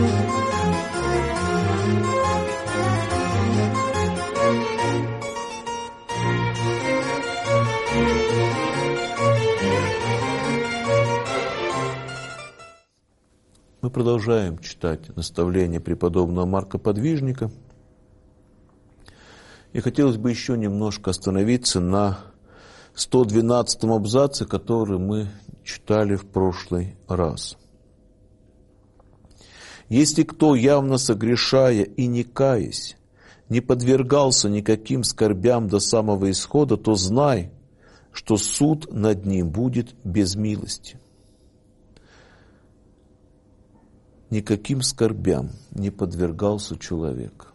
Мы продолжаем читать наставления преподобного Марка Подвижника. И хотелось бы еще немножко остановиться на 112-м абзаце, который мы читали в прошлый раз. «Если кто, явно согрешая и не каясь, не подвергался никаким скорбям до самого исхода, то знай, что суд над ним будет без милости». Никаким скорбям не подвергался человек.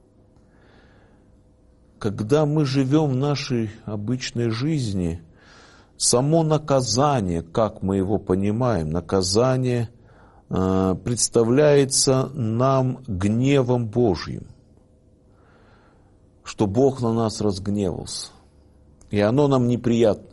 Когда мы живем в нашей обычной жизни, само наказание, как мы его понимаем, наказание представляется нам гневом Божьим, что Бог на нас разгневался, и оно нам неприятно.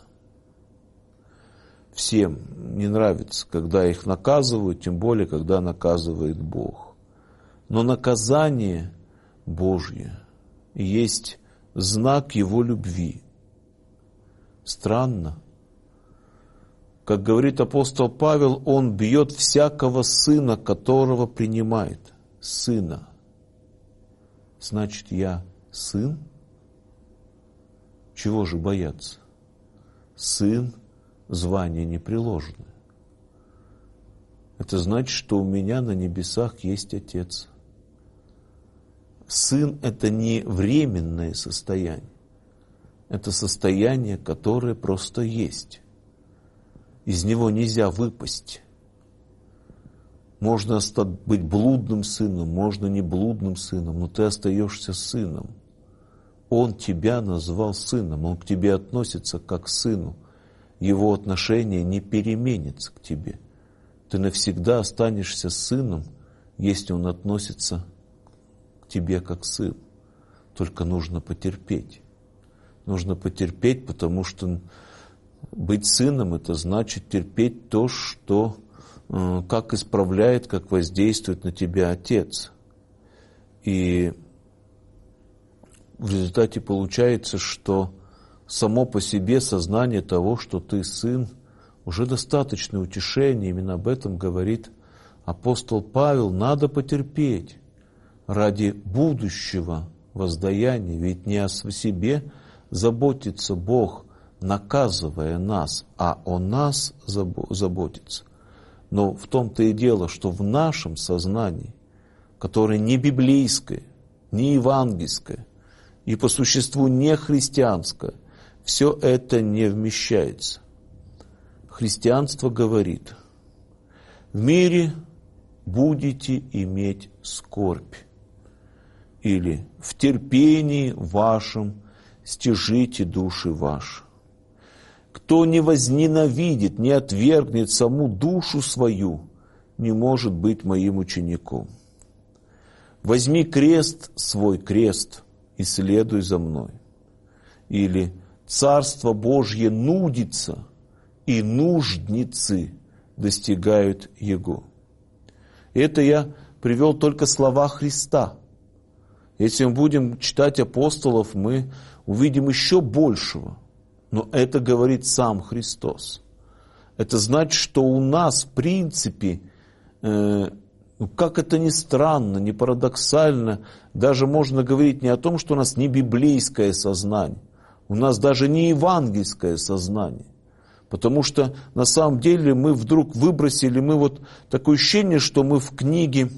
Всем не нравится, когда их наказывают, тем более, когда наказывает Бог. Но наказание Божье есть знак Его любви. Странно. Как говорит апостол Павел, он бьет всякого сына, которого принимает. Сына. Значит, я сын? Чего же бояться? Сын. Звание не приложено. Это значит, что у меня на небесах есть Отец. Сын – это не временное состояние. Это состояние, которое просто есть. Из него нельзя выпасть. Можно быть блудным сыном, можно не блудным сыном, но ты остаешься сыном. Он тебя назвал сыном, он к тебе относится как к сыну. Его отношение не переменится к тебе. Ты навсегда останешься сыном, если он относится к тебе как сын. Только нужно потерпеть. Нужно потерпеть, потому что быть сыном – это значит терпеть то, что как исправляет, как воздействует на тебя Отец. И в результате получается, что само по себе сознание того, что ты сын, уже достаточное утешение. Именно об этом говорит апостол Павел. Надо потерпеть ради будущего воздаяния. Ведь не о себе заботится Бог, наказывая нас, а о нас заботится. Но в том-то и дело, что в нашем сознании, которое не библейское, не евангельское и по существу не христианское, все это не вмещается. Христианство говорит: в мире будете иметь скорбь, или в терпении вашем стяжите души ваши. Кто не возненавидит, не отвергнет саму душу свою, не может быть моим учеником. Возьми крест свой, крест, и следуй за мной. Или Царство Божье нудится, и нуждницы достигают его. Это я привел только слова Христа. Если мы будем читать апостолов, мы увидим еще большего. Но это говорит сам Христос. Это значит, что у нас, в принципе, как это ни странно, ни парадоксально, даже можно говорить не о том, что у нас не библейское сознание, у нас даже не евангельское сознание. Потому что на самом деле мы вдруг выбросили, мы вот такое ощущение, что мы в книге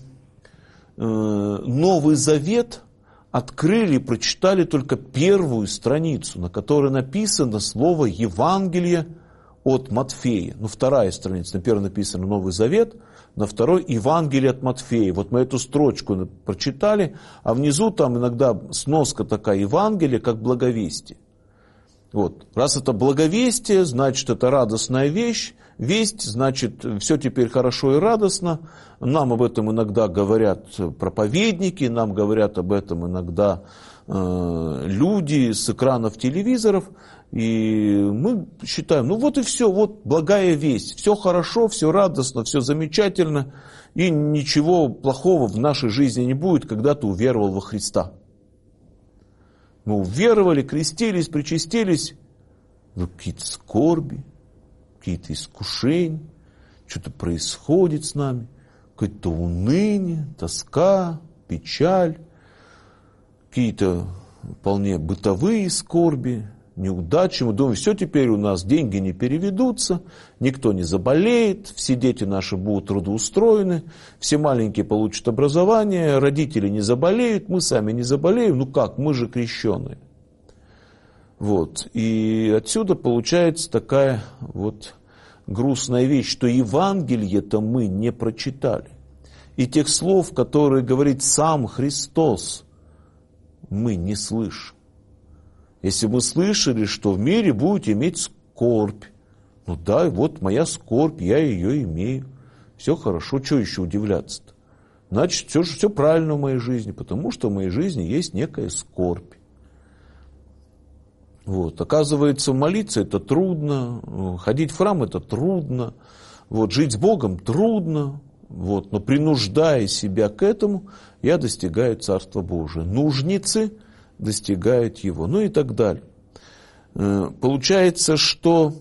Новый Завет открыли и прочитали только первую страницу, на которой написано слово «Евангелие» от Матфея. Вторая страница, на первой написано Новый Завет, на второй Евангелие от Матфея. Вот мы эту строчку прочитали, а внизу там иногда сноска такая: Евангелие как благовестие. Вот. Раз это благовестие, значит, это радостная вещь, весть, значит, все теперь хорошо и радостно. Нам об этом иногда говорят проповедники, нам говорят об этом иногда люди с экранов телевизоров. И мы считаем, ну вот и все, вот благая весть, все хорошо, все радостно, все замечательно, и ничего плохого в нашей жизни не будет, когда ты уверовал во Христа. Мы уверовали, крестились, причастились, но какие-то скорби, какие-то искушения, что-то происходит с нами, какое-то уныние, тоска, печаль, какие-то вполне бытовые скорби, неудачи. Мы думаем, все, теперь у нас деньги не переведутся, никто не заболеет, все дети наши будут трудоустроены, все маленькие получат образование, родители не заболеют, мы сами не заболеем. Ну как, мы же крещеные. Вот. И отсюда получается такая вот грустная вещь, что Евангелие-то мы не прочитали. И тех слов, которые говорит сам Христос, мы не слышим. Если мы слышали, что в мире будете иметь скорбь, ну да, вот моя скорбь, я ее имею. Все хорошо, что еще удивляться-то? Значит, все правильно в моей жизни, потому что в моей жизни есть некая скорбь. Вот. Оказывается, молиться это трудно, ходить в храм это трудно, вот, жить с Богом трудно, вот, но принуждая себя к этому, я достигаю Царства Божия. Нужницы достигают его, ну и так далее. Получается, что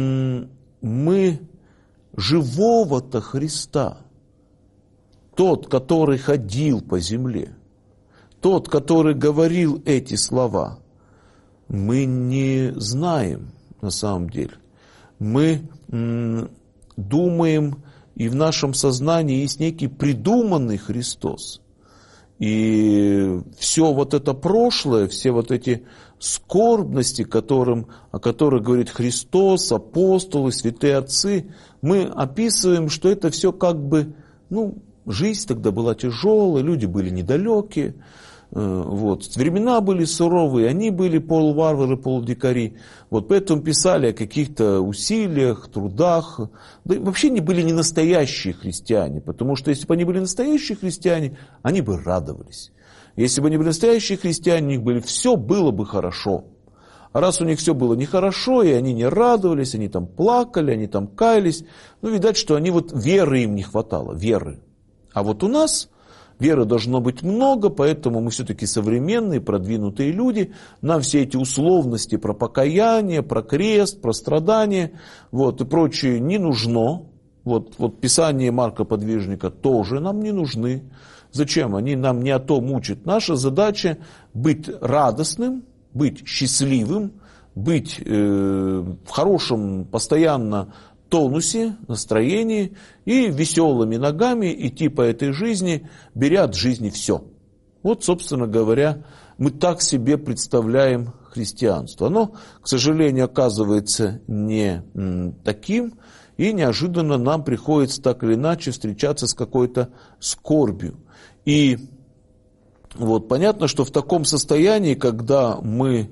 мы живого-то Христа, тот, который ходил по земле, тот, который говорил эти слова, мы не знаем на самом деле. Мы думаем, и в нашем сознании есть некий придуманный Христос. И все вот это прошлое, все вот эти скорбности, о которых говорит Христос, апостолы, святые отцы, мы описываем, что это все как бы, жизнь тогда была тяжелая, люди были недалекие, вот, времена были суровые, они были полуварвары, полудикари, вот, поэтому писали о каких-то усилиях, трудах, да и вообще они были не настоящие христиане, потому что если бы они были настоящие христиане, они бы радовались. Если бы они были настоящие христиане, у них все было бы хорошо. А раз у них все было нехорошо, и они не радовались, они там плакали, они там каялись, видать, что они вот веры им не хватало, веры. А вот у нас веры должно быть много, поэтому мы все-таки современные, продвинутые люди, нам все эти условности про покаяние, про крест, про страдания, вот, и прочее не нужно. Вот Писание Марка Подвижника тоже нам не нужны. Зачем? Они нам не о том учат. Наша задача быть радостным, быть счастливым, быть в хорошем постоянно тонусе, настроении и веселыми ногами идти по этой жизни, беря от жизни все. Вот, собственно говоря, мы так себе представляем христианство. Оно, к сожалению, оказывается не таким, и неожиданно нам приходится так или иначе встречаться с какой-то скорбью. И вот понятно, что в таком состоянии, когда мы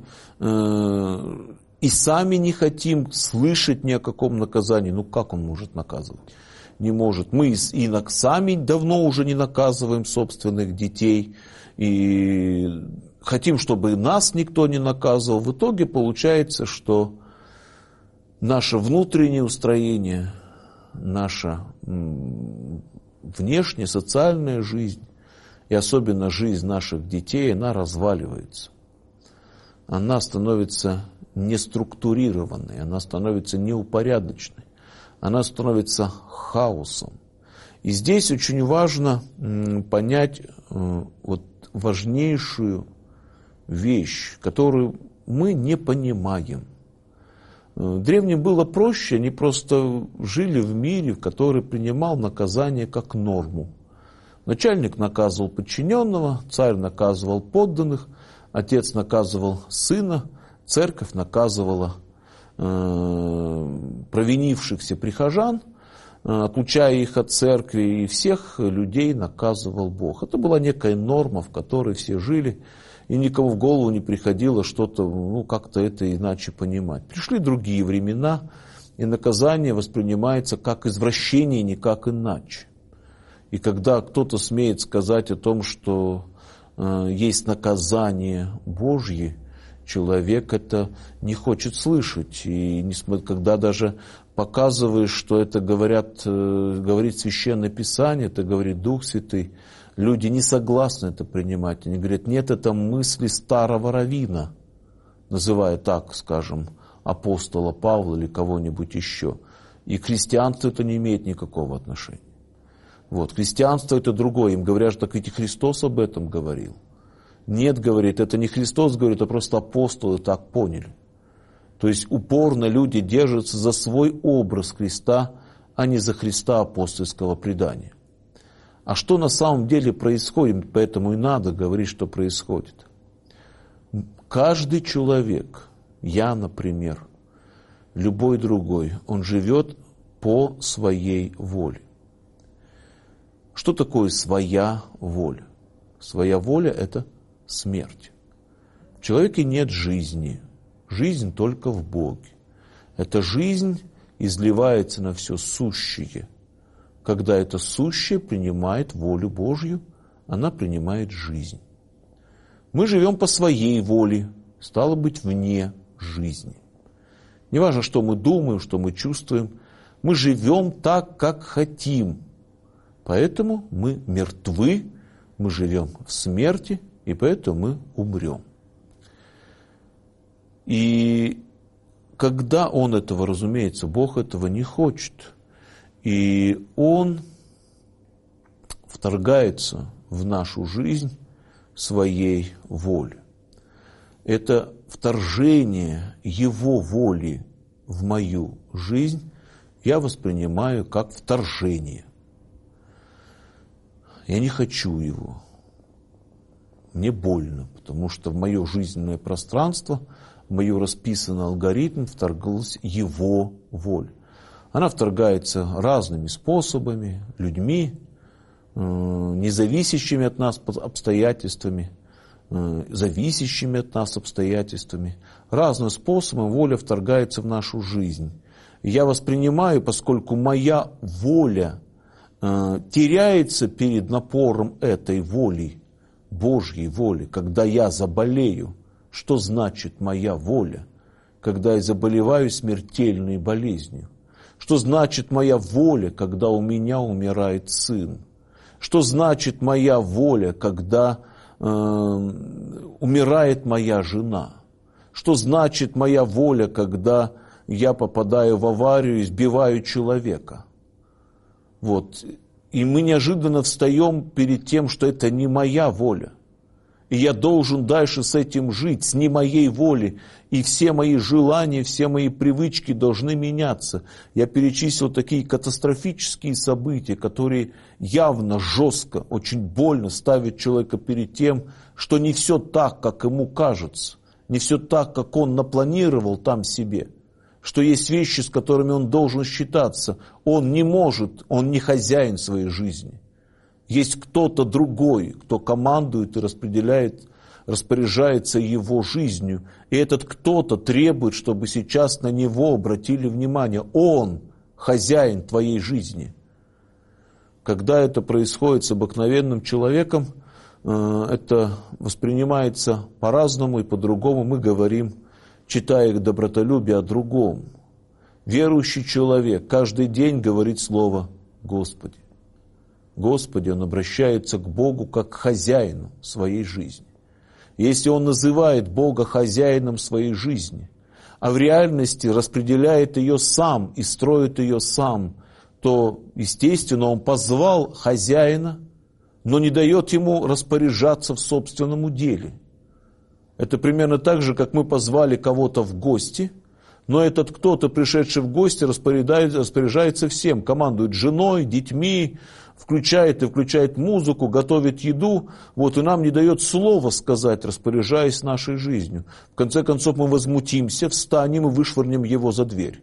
и сами не хотим слышать ни о каком наказании. Как он может наказывать? Не может. Мы и сами давно уже не наказываем собственных детей. И хотим, чтобы нас никто не наказывал. В итоге получается, что наше внутреннее устроение, наша внешняя социальная жизнь, и особенно жизнь наших детей, она разваливается. Она становится неструктурированной, она становится неупорядоченной, она становится хаосом. И здесь очень важно понять вот важнейшую вещь, которую мы не понимаем. Древним было проще, они просто жили в мире, в который принимал наказание как норму. Начальник наказывал подчиненного, царь наказывал подданных, отец наказывал сына, церковь наказывала провинившихся прихожан, отлучая их от церкви, и всех людей наказывал Бог. Это была некая норма, в которой все жили, и никому в голову не приходило что-то, как-то это иначе понимать. Пришли другие времена, и наказание воспринимается как извращение, никак иначе. И когда кто-то смеет сказать о том, что есть наказание Божье, человек это не хочет слышать. И когда даже показываешь, что это говорит Священное Писание, это говорит Дух Святый, люди не согласны это принимать. Они говорят, нет, это мысли старого раввина, называя так, скажем, апостола Павла или кого-нибудь еще. И к христианству это не имеет никакого отношения. Вот. Христианство это другое. Им говорят, что так ведь и Христос об этом говорил. Нет, говорит, это не Христос говорит, а просто апостолы так поняли. То есть упорно люди держатся за свой образ Христа, а не за Христа апостольского предания. А что на самом деле происходит, поэтому и надо говорить, что происходит. Каждый человек, я, например, любой другой, он живет по своей воле. Что такое своя воля? Своя воля – это смерть. В человеке нет жизни. Жизнь только в Боге. Эта жизнь изливается на все сущее. Когда это сущее принимает волю Божью, она принимает жизнь. Мы живем по своей воле, стало быть, вне жизни. Неважно, что мы думаем, что мы чувствуем, мы живем так, как хотим. Поэтому мы мертвы, мы живем в смерти, и поэтому мы умрем. И когда Он этого, разумеется, Бог этого не хочет, и Он вторгается в нашу жизнь своей волей. Это вторжение Его воли в мою жизнь я воспринимаю как вторжение. Я не хочу его. Мне больно, потому что в мое жизненное пространство, в мою расписанный алгоритм вторглась Его воля. Она вторгается разными способами, людьми, независящими от нас обстоятельствами, зависящими от нас обстоятельствами. Разным способом воля вторгается в нашу жизнь. И я воспринимаю, поскольку моя воля теряется перед напором этой воли, Божьей воли, когда я заболею. Что значит моя воля, когда я заболеваю смертельной болезнью? Что значит моя воля, когда у меня умирает сын? Что значит моя воля, когда умирает моя жена? Что значит моя воля, когда я попадаю в аварию и сбиваю человека? Вот. И мы неожиданно встаем перед тем, что это не моя воля. И я должен дальше с этим жить, с не моей волей. И все мои желания, все мои привычки должны меняться. Я перечислил такие катастрофические события, которые явно, жестко, очень больно ставят человека перед тем, что не все так, как ему кажется. Не все так, как он напланировал там себе. Что есть вещи, с которыми он должен считаться. Он не может, он не хозяин своей жизни. Есть кто-то другой, кто командует и распоряжается его жизнью. И этот кто-то требует, чтобы сейчас на него обратили внимание. Он хозяин твоей жизни. Когда это происходит с обыкновенным человеком, это воспринимается по-разному и по-другому. Мы говорим, читая их добротолюбие, о другом. Верующий человек каждый день говорит слово «Господи». Господи, он обращается к Богу как к хозяину своей жизни. Если он называет Бога хозяином своей жизни, а в реальности распределяет ее сам и строит ее сам, то, естественно, он позвал хозяина, но не дает ему распоряжаться в собственном уделе. Это примерно так же, как мы позвали кого-то в гости, но этот кто-то, пришедший в гости, распоряжается всем, командует женой, детьми, включает музыку, готовит еду, вот, и нам не дает слова сказать, распоряжаясь нашей жизнью. В конце концов мы возмутимся, встанем и вышвырнем его за дверь.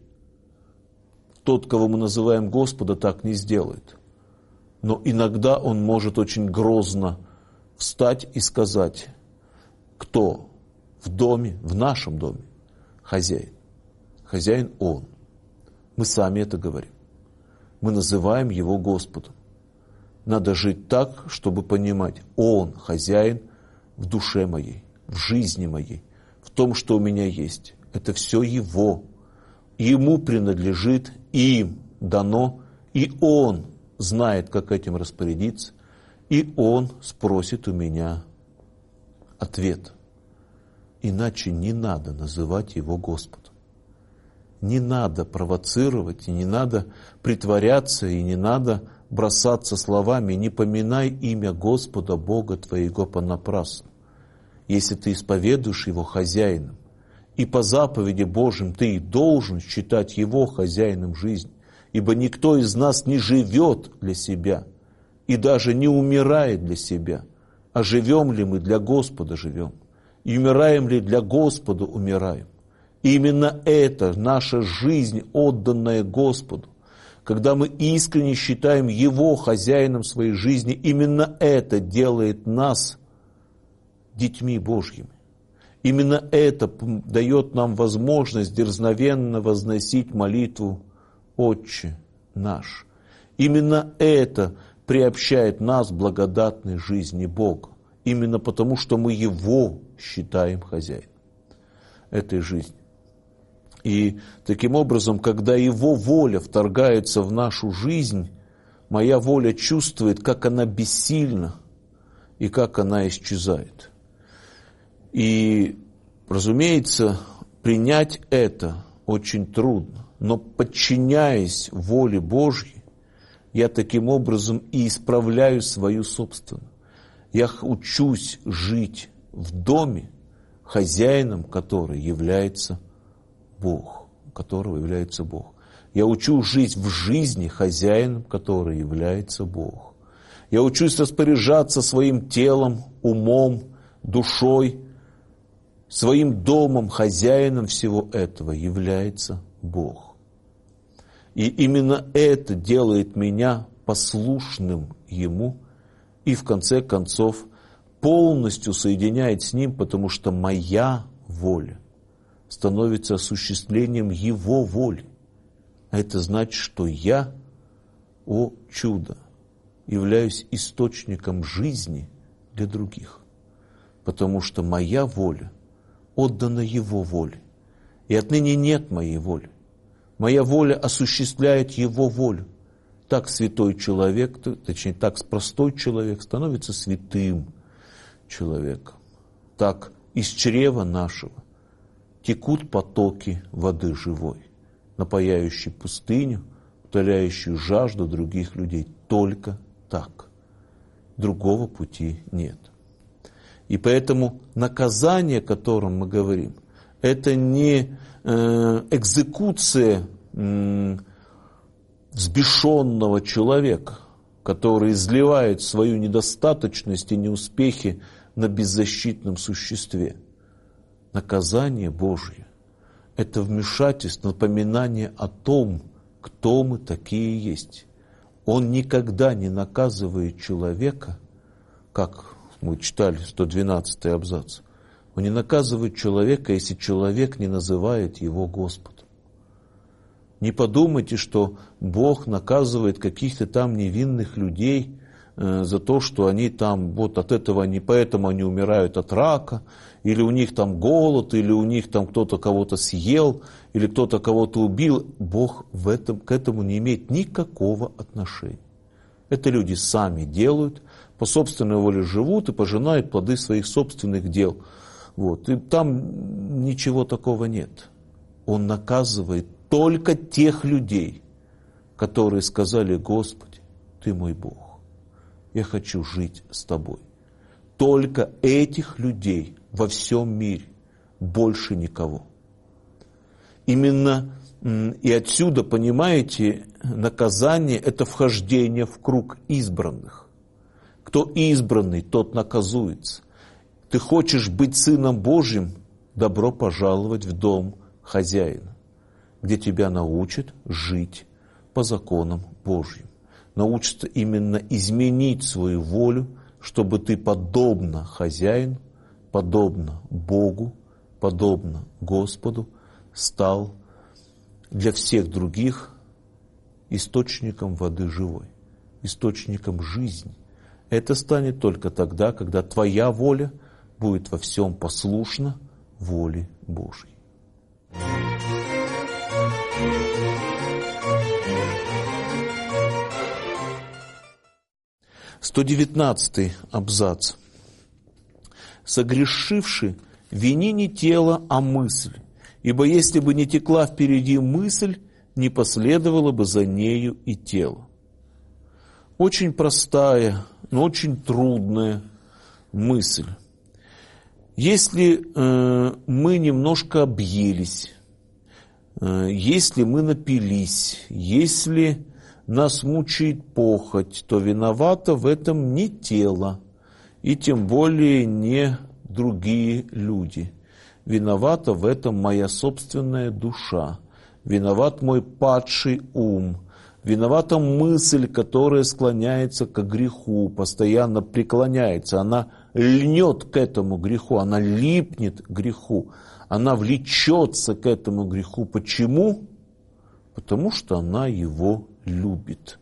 Тот, кого мы называем Господа, так не сделает. Но иногда он может очень грозно встать и сказать, кто в доме, в нашем доме хозяин. Хозяин он. Мы сами это говорим. Мы называем Его Господом. Надо жить так, чтобы понимать, Он хозяин в душе моей, в жизни моей, в том, что у меня есть. Это все Его. Ему принадлежит, им дано, и Он знает, как этим распорядиться, и Он спросит у меня ответ. Иначе не надо называть Его Господом. Не надо провоцировать, и не надо притворяться, и не надо бросаться словами «не поминай имя Господа Бога твоего понапрасну». Если ты исповедуешь Его хозяином, и по заповеди Божьим ты должен считать Его хозяином жизни, ибо никто из нас не живет для себя и даже не умирает для себя, а живем ли мы для Господа живем, и умираем ли для Господа умираем. И именно это наша жизнь, отданная Господу. Когда мы искренне считаем Его хозяином своей жизни, именно это делает нас детьми Божьими. Именно это дает нам возможность дерзновенно возносить молитву «Отче наш». Именно это приобщает нас к благодатной жизни Бога. Именно потому, что мы Его считаем хозяином этой жизни. И таким образом, когда Его воля вторгается в нашу жизнь, моя воля чувствует, как она бессильна и как она исчезает. И, разумеется, принять это очень трудно, но подчиняясь воле Божьей, я таким образом и исправляю свою собственную. Я учусь жить в доме, хозяином которого является Бог, которого является Бог. Я учусь жить в жизни, хозяином которого является Бог. Я учусь распоряжаться своим телом, умом, душой, своим домом, хозяином всего этого является Бог. И именно это делает меня послушным Ему и, в конце концов, полностью соединяет с Ним, потому что моя воля становится осуществлением Его воли. А это значит, что я, о чудо, являюсь источником жизни для других. Потому что моя воля отдана Его воле. И отныне нет моей воли. Моя воля осуществляет Его волю. Так святой человек, точнее, так простой человек становится святым человеком. Так из чрева нашего текут потоки воды живой, напояющие пустыню, утоляющую жажду других людей. Только так. Другого пути нет. И поэтому наказание, о котором мы говорим, это не экзекуция взбешенного человека, который изливает свою недостаточность и неуспехи на беззащитном существе. Наказание Божье – это вмешательство, напоминание о том, кто мы такие есть. Он никогда не наказывает человека, как мы читали 112-й абзац. Он не наказывает человека, если человек не называет его Господом. Не подумайте, что Бог наказывает каких-то там невинных людей за то, что они там, вот от этого они, поэтому они умирают от рака, или у них там голод, или у них там кто-то кого-то съел, или кто-то кого-то убил. Бог к этому не имеет никакого отношения. Это люди сами делают, по собственной воле живут и пожинают плоды своих собственных дел. Вот. И там ничего такого нет. Он наказывает только тех людей, которые сказали: Господи, Ты мой Бог, я хочу жить с Тобой. Только этих людей во всем мире, больше никого. Именно и отсюда, понимаете, наказание – это вхождение в круг избранных. Кто избранный, тот наказуется. Ты хочешь быть сыном Божьим? Добро пожаловать в дом хозяина, где тебя научат жить по законам Божьим. Научатся именно изменить свою волю, чтобы ты подобно хозяину, подобно Богу, подобно Господу стал для всех других источником воды живой, источником жизни. Это станет только тогда, когда твоя воля будет во всем послушна воле Божьей. 119 абзац. «Согрешивши, вини не тело, а мысль, ибо если бы не текла впереди мысль, не последовало бы за нею и тело». Очень простая, но очень трудная мысль. Если мы немножко объелись, если мы напились, если нас мучает похоть, то виновато в этом не тело, и тем более не другие люди. Виновата в этом моя собственная душа, виноват мой падший ум, виновата мысль, которая склоняется к греху, постоянно преклоняется, она льнет к этому греху, она липнет к греху, она влечется к этому греху. Почему? Потому что она его любит.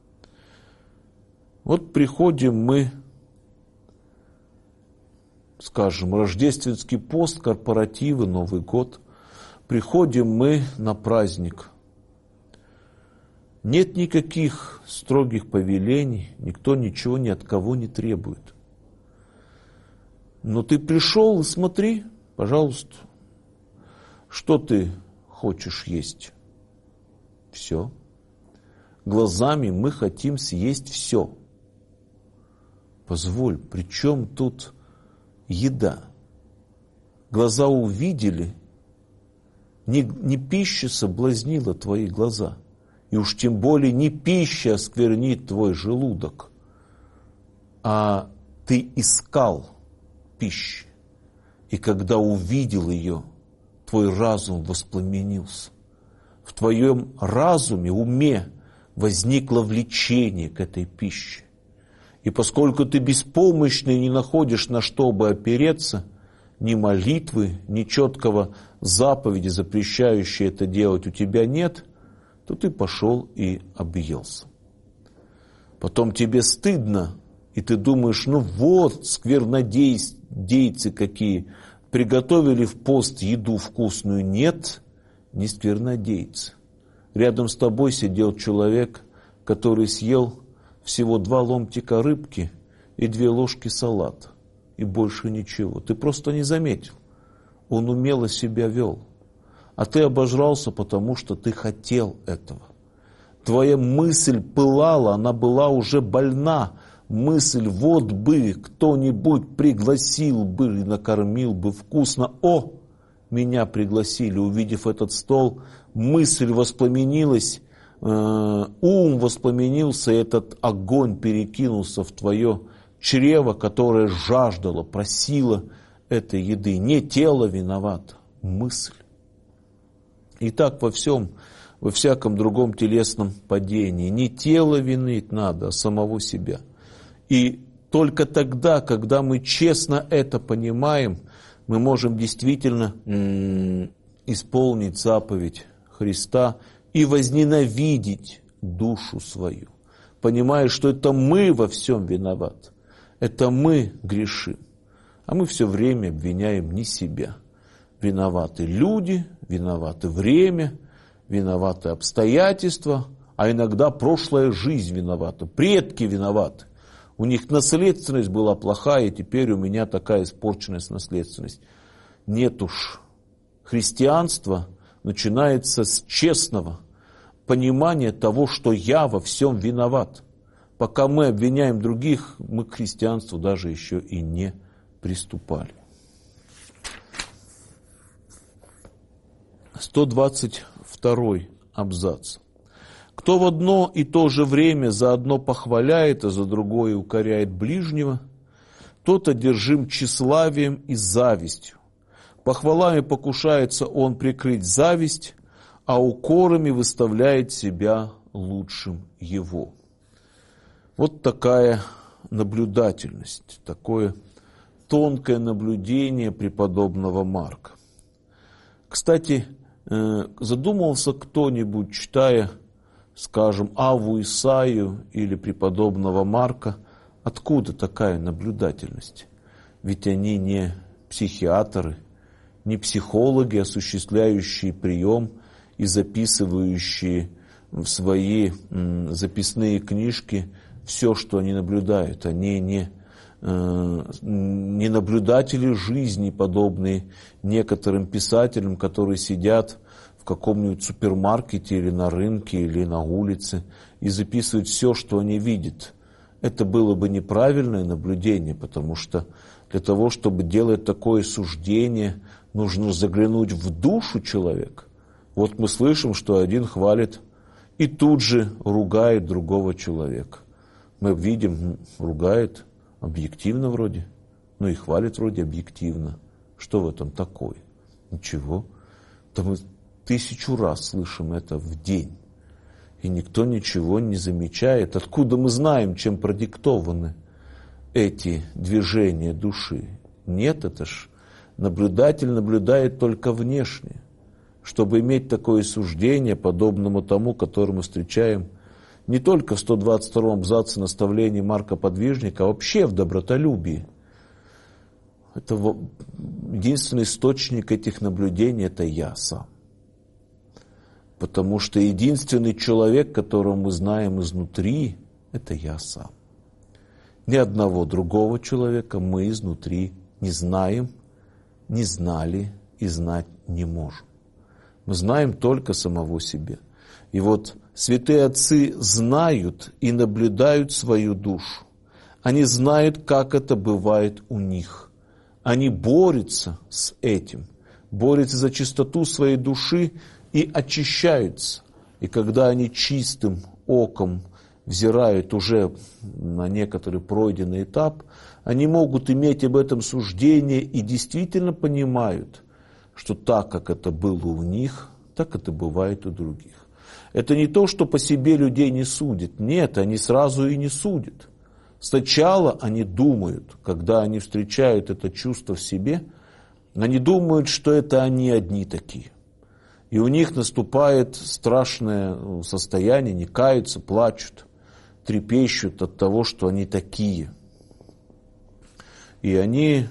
Вот приходим мы, скажем, рождественский пост, корпоративы, Новый год, приходим мы на праздник. Нет никаких строгих повелений, никто ничего ни от кого не требует. Но ты пришел и смотри, пожалуйста, что ты хочешь есть. Все. Глазами мы хотим съесть все. Позволь, при чем тут еда? Глаза увидели, не пища соблазнила твои глаза, и уж тем более не пища осквернит твой желудок, а ты искал пищи, и когда увидел ее, твой разум воспламенился. В твоем разуме, уме возникло влечение к этой пище. И поскольку ты беспомощный и не находишь, на что бы опереться, ни молитвы, ни четкого заповеди, запрещающей это делать, у тебя нет, то ты пошел и объелся. Потом тебе стыдно, и ты думаешь, ну вот, сквернодейцы какие, приготовили в пост еду вкусную. Нет, не сквернодейцы. Рядом с тобой сидел человек, который съел всего 2 ломтика рыбки и 2 ложки салата, и больше ничего. Ты просто не заметил. Он умело себя вел. А ты обожрался, потому что ты хотел этого. Твоя мысль пылала, она была уже больна. Мысль, вот бы кто-нибудь пригласил бы и накормил бы вкусно. О, меня пригласили, увидев этот стол, мысль воспламенилась, ум воспламенился, и этот огонь перекинулся в твое чрево, которое жаждало, просило этой еды. Не тело виновато, мысль. И так во всяком другом телесном падении. Не тело винить надо, а самого себя. И только тогда, когда мы честно это понимаем, мы можем действительно исполнить заповедь Христа и возненавидеть душу свою, понимая, что это мы во всем виноваты, это мы грешим, а мы все время обвиняем не себя. Виноваты люди, виноваты время, виноваты обстоятельства, а иногда прошлая жизнь виновата, предки виноваты. У них наследственность была плохая, и теперь у меня такая испорченность наследственность. Нет уж. Христианство начинается с честного понимания того, что я во всем виноват. Пока мы обвиняем других, мы к христианству даже еще и не приступали. 122 абзац. Кто в одно и то же время за одно похваляет, а за другое укоряет ближнего, тот одержим тщеславием и завистью. Похвалами покушается он прикрыть зависть, а укорами выставляет себя лучшим его. Вот такая наблюдательность, такое тонкое наблюдение преподобного Марка. Кстати, задумывался кто-нибудь, читая скажем, Авву Исаию или преподобного Марка, откуда такая наблюдательность? Ведь они не психиатры, не психологи, осуществляющие прием и записывающие в свои записные книжки все, что они наблюдают. Они не наблюдатели жизни, подобные некоторым писателям, которые сидят в каком-нибудь супермаркете или на рынке, или на улице и записывают все, что они видят. Это было бы неправильное наблюдение, потому что для того, чтобы делать такое суждение, нужно заглянуть в душу человека. Вот мы слышим, что один хвалит и тут же ругает другого человека. Мы видим, ругает объективно вроде, но и хвалит вроде объективно. Что в этом такое? Ничего. Да мы 1000 раз слышим это в день. И никто ничего не замечает. Откуда мы знаем, чем продиктованы эти движения души? Нет, это ж наблюдатель наблюдает только внешне. Чтобы иметь такое суждение, подобному тому, которое мы встречаем не только в 122-м абзаце наставлений Марка Подвижника, а вообще в добротолюбии. Это единственный источник этих наблюдений – это я сам. Потому что единственный человек, которого мы знаем изнутри, это я сам. Ни одного другого человека мы изнутри не знаем, не знали и знать не можем. Мы знаем только самого себя. И вот святые отцы знают и наблюдают свою душу. Они знают, как это бывает у них. Они борются с этим, борются за чистоту своей души и очищаются. И когда они чистым оком взирают уже на некоторый пройденный этап, они могут иметь об этом суждение и действительно понимают, что так, как это было у них, так это бывает у других. Это не то, что по себе людей не судят. Нет, они сразу и не судят. Сначала они думают, когда они встречают это чувство в себе, они думают, что это они одни такие. И у них наступает страшное состояние, они каются, плачут, трепещут от того, что они такие. И они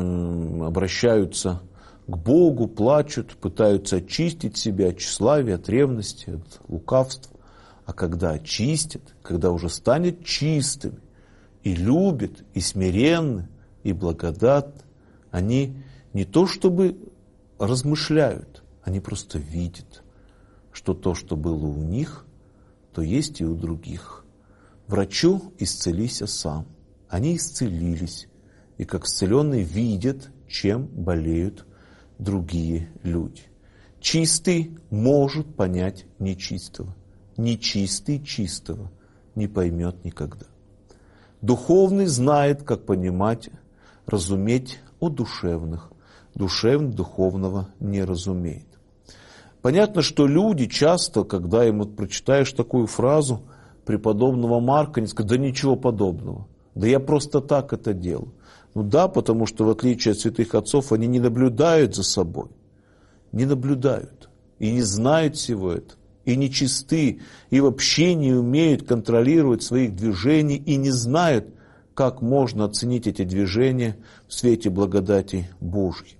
обращаются к Богу, плачут, пытаются очистить себя от тщеславия, от ревности, от лукавства. А когда очистят, когда уже станет чистыми, и любят, и смиренны, и благодатны, они не то чтобы размышляют, они просто видят, что то, что было у них, то есть и у других. Врачу исцелися сам. Они исцелились, и как исцеленные видят, чем болеют другие люди. Чистый может понять нечистого. Нечистый чистого не поймет никогда. Духовный знает, как понимать, разуметь о душевных. Душевный духовного не разумеет. Понятно, что люди часто, когда им прочитаешь такую фразу преподобного Марка, они скажут: да ничего подобного, да я просто так это делаю. Ну да, потому что в отличие от святых отцов, они не наблюдают за собой, не наблюдают и не знают всего этого, и не чисты, и вообще не умеют контролировать своих движений, и не знают, как можно оценить эти движения в свете благодати Божьей.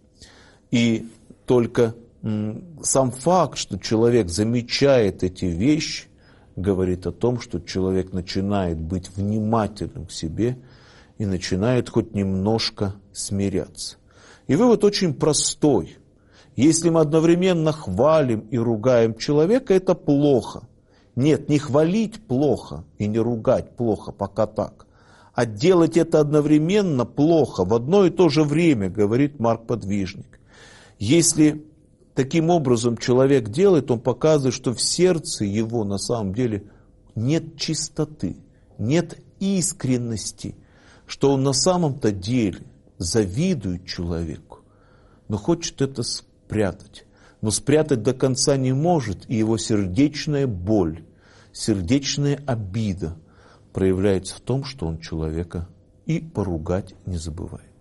И только сам факт, что человек замечает эти вещи, говорит о том, что человек начинает быть внимательным к себе и начинает хоть немножко смиряться. И вывод очень простой. Если мы одновременно хвалим и ругаем человека, это плохо. Нет, не хвалить плохо и не ругать плохо, пока так. А делать это одновременно плохо, в одно и то же время, говорит Марк Подвижник. Если таким образом человек делает, он показывает, что в сердце его на самом деле нет чистоты, нет искренности, что он на самом-то деле завидует человеку, но хочет это спрятать. Но спрятать до конца не может, и его сердечная боль, сердечная обида проявляется в том, что он человека и поругать не забывает.